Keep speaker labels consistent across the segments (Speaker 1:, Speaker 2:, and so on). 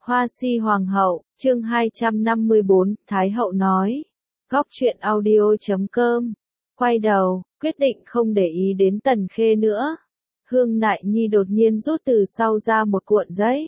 Speaker 1: Hoa si hoàng hậu, chương 254, Thái hậu nói. Góc truyện audio.com. Quay đầu, quyết định không để ý đến Tần Khê nữa. Hương Nại Nhi đột nhiên rút từ sau ra một cuộn giấy.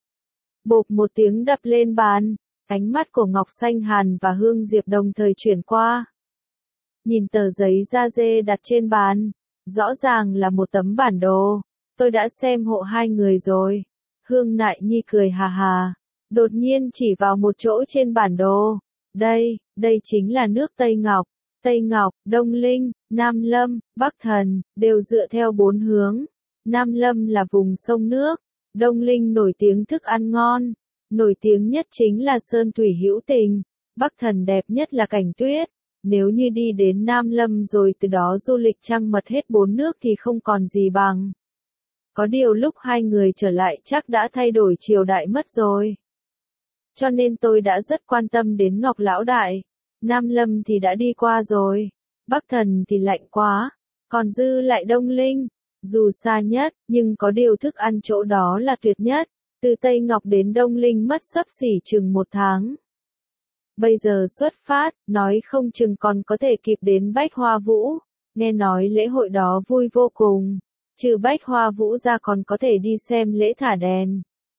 Speaker 1: Bộp một tiếng đập lên bàn, ánh mắt của Ngọc Xanh Hàn và Hương Diệp đồng thời chuyển qua. Nhìn tờ giấy da dê đặt trên bàn, rõ ràng là một tấm bản đồ. Tôi đã xem hộ hai người rồi. Hương Nại Nhi cười hà hà, đột nhiên chỉ vào một chỗ trên bản đồ. Đây chính là nước Tây Ngọc. Tây Ngọc, Đông Linh, Nam Lâm, Bắc Thần, đều dựa theo 4 hướng. Nam Lâm là vùng sông nước, Đông Linh nổi tiếng thức ăn ngon, nổi tiếng nhất chính là sơn thủy hữu tình, Bắc Thần đẹp nhất là cảnh tuyết. Nếu như đi đến Nam Lâm rồi từ đó du lịch trăng mật hết 4 nước thì không còn gì bằng. Có điều lúc hai người trở lại chắc đã thay đổi triều đại mất rồi. Cho nên tôi đã rất quan tâm đến Ngọc Lão Đại. Nam Lâm thì đã đi qua rồi. Bắc Thần thì lạnh quá. Còn dư lại Đông Linh. Dù xa nhất, nhưng có điều thức ăn chỗ đó là tuyệt nhất. Từ Tây Ngọc đến Đông Linh mất xấp xỉ chừng 1 tháng. Bây giờ xuất phát, nói không chừng còn có thể kịp đến Bách Hoa Vũ. Nghe nói lễ hội đó vui vô cùng. Trừ Bách Hoa Vũ ra còn có thể đi xem lễ thả đèn.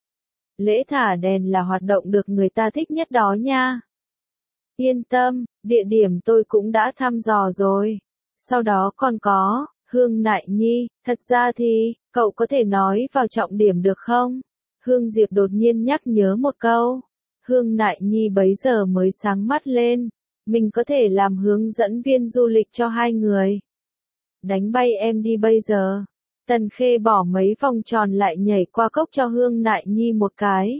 Speaker 1: Lễ thả đèn là hoạt động được người ta thích nhất đó nha. Yên tâm, địa điểm tôi cũng đã thăm dò rồi. Sau đó còn có, Hương Nại Nhi, thật ra thì, cậu có thể nói vào trọng điểm được không? Hương Diệp đột nhiên nhắc nhớ một câu. Hương Nại Nhi bấy giờ mới sáng mắt lên. Mình có thể làm hướng dẫn viên du lịch cho hai người. Đánh bay em đi bây giờ. Tần Khê bỏ mấy vòng tròn lại nhảy qua cốc cho Hương Nại Nhi một cái.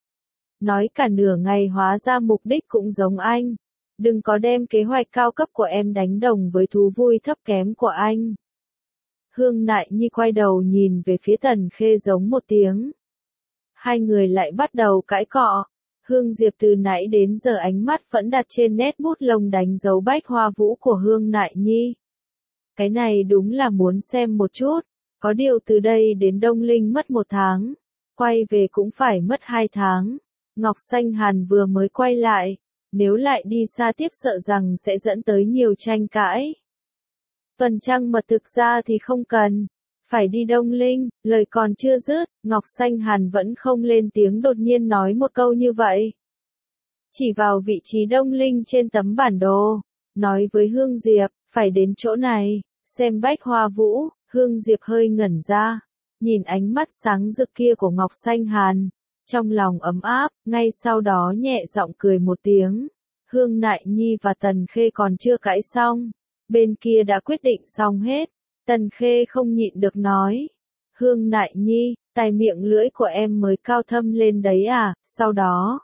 Speaker 1: Nói cả nửa ngày hóa ra mục đích cũng giống anh. Đừng có đem kế hoạch cao cấp của em đánh đồng với thú vui thấp kém của anh. Hương Nại Nhi quay đầu nhìn về phía Tần Khê giống một tiếng. Hai người lại bắt đầu cãi cọ. Hương Diệp từ nãy đến giờ ánh mắt vẫn đặt trên nét bút lông đánh dấu Bách Hoa Vũ của Hương Nại Nhi. Cái này đúng là muốn xem một chút. Có điều từ đây đến Đông Linh mất 1 tháng. Quay về cũng phải mất 2 tháng. Ngọc Xanh Hàn vừa mới quay lại. Nếu lại đi xa tiếp sợ rằng sẽ dẫn tới nhiều tranh cãi. Tuần trăng mật thực ra thì không cần. Phải đi Đông Linh, lời còn chưa dứt, Ngọc Xanh Hàn vẫn không lên tiếng đột nhiên nói một câu như vậy. Chỉ vào vị trí Đông Linh trên tấm bản đồ. Nói với Hương Diệp, phải đến chỗ này, xem Bách Hoa Vũ. Hương Diệp hơi ngẩn ra, nhìn ánh mắt sáng rực kia của Ngọc Xanh Hàn, trong lòng ấm áp, ngay sau đó nhẹ giọng cười một tiếng. Hương Nại Nhi và Tần Khê còn chưa cãi xong, bên kia đã quyết định xong hết. Tần Khê không nhịn được nói, Hương Nại Nhi, tài miệng lưỡi của em mới cao thâm lên đấy à, sau đó.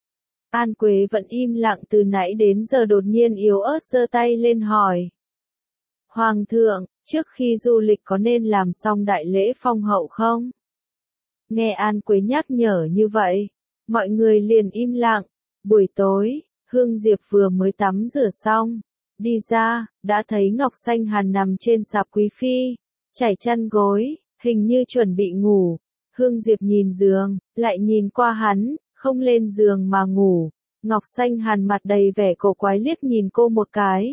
Speaker 1: An Quế vẫn im lặng từ nãy đến giờ đột nhiên yếu ớt giơ tay lên hỏi. Hoàng thượng, trước khi du lịch có nên làm xong đại lễ phong hậu không? Nghe An Quế nhắc nhở như vậy, mọi người liền im lặng. Buổi tối, Hương Diệp vừa mới tắm rửa xong, đi ra, đã thấy Ngọc Xanh Hàn nằm trên sạp quý phi, trải chăn gối, hình như chuẩn bị ngủ. Hương Diệp nhìn giường, lại nhìn qua hắn, không lên giường mà ngủ. Ngọc Xanh Hàn mặt đầy vẻ cổ quái liếc nhìn cô một cái.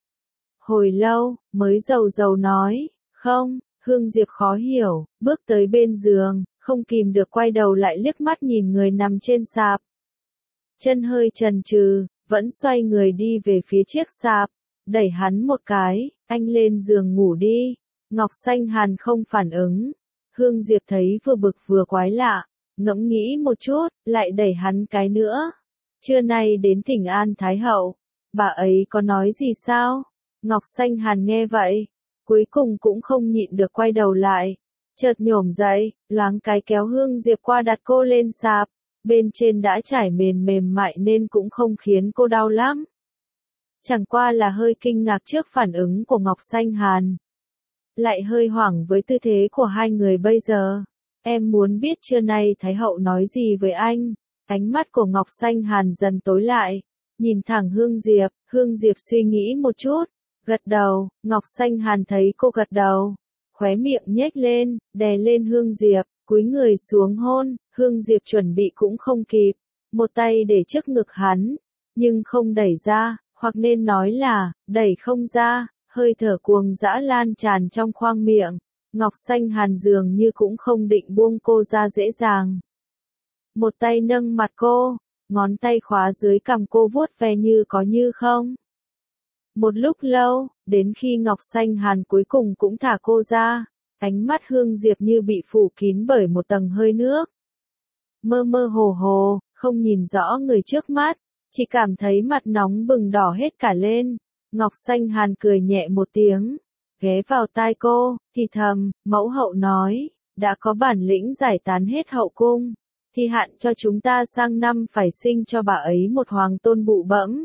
Speaker 1: Hồi lâu, mới dầu dầu nói, không. Hương Diệp khó hiểu, bước tới bên giường, không kìm được quay đầu lại liếc mắt nhìn người nằm trên sạp. Chân hơi chần chừ, vẫn xoay người đi về phía chiếc sạp, đẩy hắn một cái, anh lên giường ngủ đi. Ngọc Xanh Hàn không phản ứng. Hương Diệp thấy vừa bực vừa quái lạ, ngẫm nghĩ một chút, lại đẩy hắn cái nữa. Trưa nay đến thỉnh an Thái hậu, bà ấy có nói gì sao? Ngọc Xanh Hàn nghe vậy, cuối cùng cũng không nhịn được quay đầu lại, chợt nhổm dậy, loáng cái kéo Hương Diệp qua đặt cô lên sạp, bên trên đã trải mền mềm mại nên cũng không khiến cô đau lắm. Chẳng qua là hơi kinh ngạc trước phản ứng của Ngọc Xanh Hàn, lại hơi hoảng với tư thế của hai người bây giờ. Em muốn biết trưa nay Thái hậu nói gì với anh? Ánh mắt của Ngọc Xanh Hàn dần tối lại, nhìn thẳng Hương Diệp suy nghĩ một chút. Gật đầu, Ngọc Xanh Hàn thấy cô gật đầu, khóe miệng nhếch lên, đè lên Hương Diệp, cúi người xuống hôn, Hương Diệp chuẩn bị cũng không kịp, một tay để trước ngực hắn, nhưng không đẩy ra, hoặc nên nói là, đẩy không ra, hơi thở cuồng dã lan tràn trong khoang miệng, Ngọc Xanh Hàn dường như cũng không định buông cô ra dễ dàng. Một tay nâng mặt cô, ngón tay khóa dưới cằm cô vuốt ve như có như không. Một lúc lâu, đến khi Ngọc Xanh Hàn cuối cùng cũng thả cô ra, ánh mắt Hương Diệp như bị phủ kín bởi một tầng hơi nước. Mơ mơ hồ hồ, không nhìn rõ người trước mắt, chỉ cảm thấy mặt nóng bừng đỏ hết cả lên. Ngọc Xanh Hàn cười nhẹ một tiếng, ghé vào tai cô, thì thầm, mẫu hậu nói, đã có bản lĩnh giải tán hết hậu cung, thì hạn cho chúng ta sang năm phải sinh cho bà ấy một hoàng tôn bụ bẫm.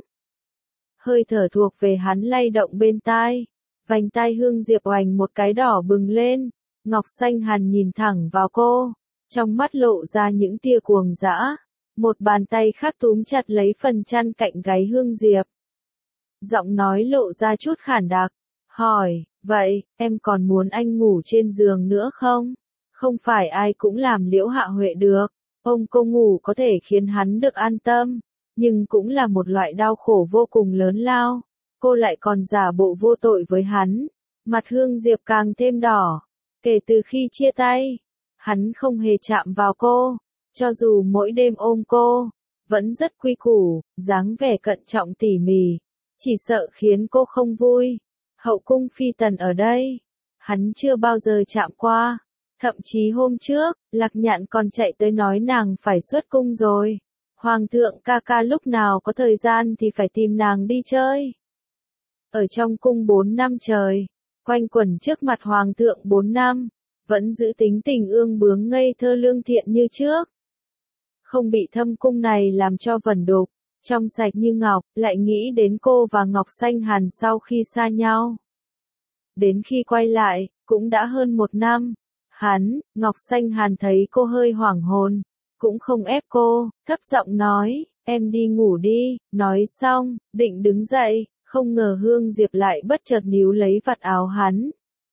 Speaker 1: Hơi thở thuộc về hắn lay động bên tai, vành tai Hương Diệp oành một cái đỏ bừng lên, Ngọc Xanh Hàn nhìn thẳng vào cô, trong mắt lộ ra những tia cuồng dã, một bàn tay khác túm chặt lấy phần chăn cạnh gáy Hương Diệp. Giọng nói lộ ra chút khản đặc, hỏi, vậy, em còn muốn anh ngủ trên giường nữa không? Không phải ai cũng làm Liễu Hạ Huệ được, ông cô ngủ có thể khiến hắn được an tâm, nhưng cũng là một loại đau khổ vô cùng lớn lao, cô lại còn giả bộ vô tội với hắn, mặt Hương Diệp càng thêm đỏ, kể từ khi chia tay, hắn không hề chạm vào cô, cho dù mỗi đêm ôm cô, vẫn rất quy củ, dáng vẻ cẩn trọng tỉ mỉ, chỉ sợ khiến cô không vui. Hậu cung phi tần ở đây, hắn chưa bao giờ chạm qua, thậm chí hôm trước, Lạc Nhạn còn chạy tới nói nàng phải xuất cung rồi. Hoàng thượng ca ca lúc nào có thời gian thì phải tìm nàng đi chơi. Ở trong cung 4 năm trời, quanh quẩn trước mặt Hoàng thượng 4 năm, vẫn giữ tính tình ương bướng ngây thơ lương thiện như trước. Không bị thâm cung này làm cho vẩn đục, trong sạch như ngọc, lại nghĩ đến cô và Ngọc Xanh Hàn sau khi xa nhau. Đến khi quay lại, cũng đã hơn 1 năm, Ngọc Xanh Hàn thấy cô hơi hoảng hồn, cũng không ép cô, thấp giọng nói, em đi ngủ đi, nói xong, định đứng dậy, không ngờ Hương Diệp lại bất chợt níu lấy vạt áo hắn.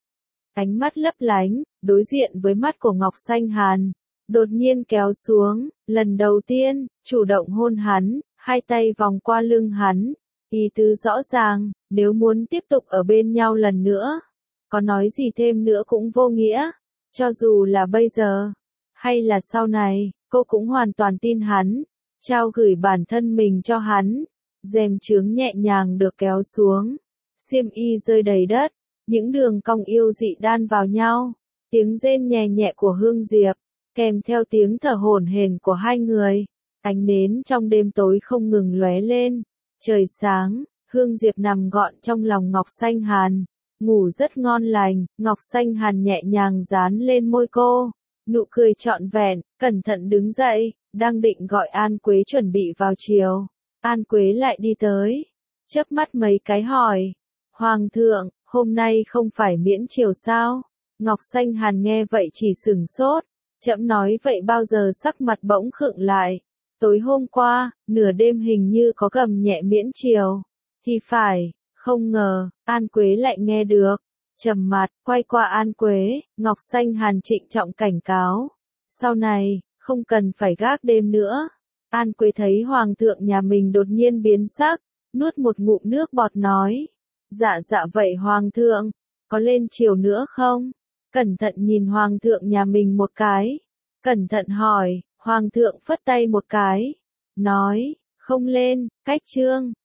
Speaker 1: Ánh mắt lấp lánh, đối diện với mắt của Ngọc Xanh Hàn, đột nhiên kéo xuống, lần đầu tiên, chủ động hôn hắn, hai tay vòng qua lưng hắn, ý tứ rõ ràng, nếu muốn tiếp tục ở bên nhau lần nữa, có nói gì thêm nữa cũng vô nghĩa, cho dù là bây giờ, hay là sau này, cô cũng hoàn toàn tin hắn, trao gửi bản thân mình cho hắn, rèm chướng nhẹ nhàng được kéo xuống, xiêm y rơi đầy đất, những đường cong yêu dị đan vào nhau, tiếng rên nhẹ nhẹ của Hương Diệp, kèm theo tiếng thở hổn hển của hai người, ánh nến trong đêm tối không ngừng lóe lên, trời sáng, Hương Diệp nằm gọn trong lòng Ngọc Xanh Hàn, ngủ rất ngon lành, Ngọc Xanh Hàn nhẹ nhàng dán lên môi cô, nụ cười trọn vẹn, cẩn thận đứng dậy, đang định gọi An Quế chuẩn bị vào chiều, An Quế lại đi tới, chớp mắt mấy cái hỏi, Hoàng thượng, hôm nay không phải miễn chiều sao? Ngọc Xanh Hàn nghe vậy chỉ sửng sốt, chậm nói vậy bao giờ sắc mặt bỗng khựng lại, tối hôm qua, nửa đêm hình như có gầm nhẹ miễn chiều, thì phải, không ngờ, An Quế lại nghe được, trầm mặt, quay qua An Quế, Ngọc Xanh Hàn trịnh trọng cảnh cáo, sau này, không cần phải gác đêm nữa. An Quế thấy Hoàng thượng nhà mình đột nhiên biến sắc, nuốt một ngụm nước bọt nói, dạ vậy Hoàng thượng, có lên chiều nữa không? Cẩn thận nhìn Hoàng thượng nhà mình một cái, cẩn thận hỏi, Hoàng thượng phất tay một cái, nói, không lên, cách chương.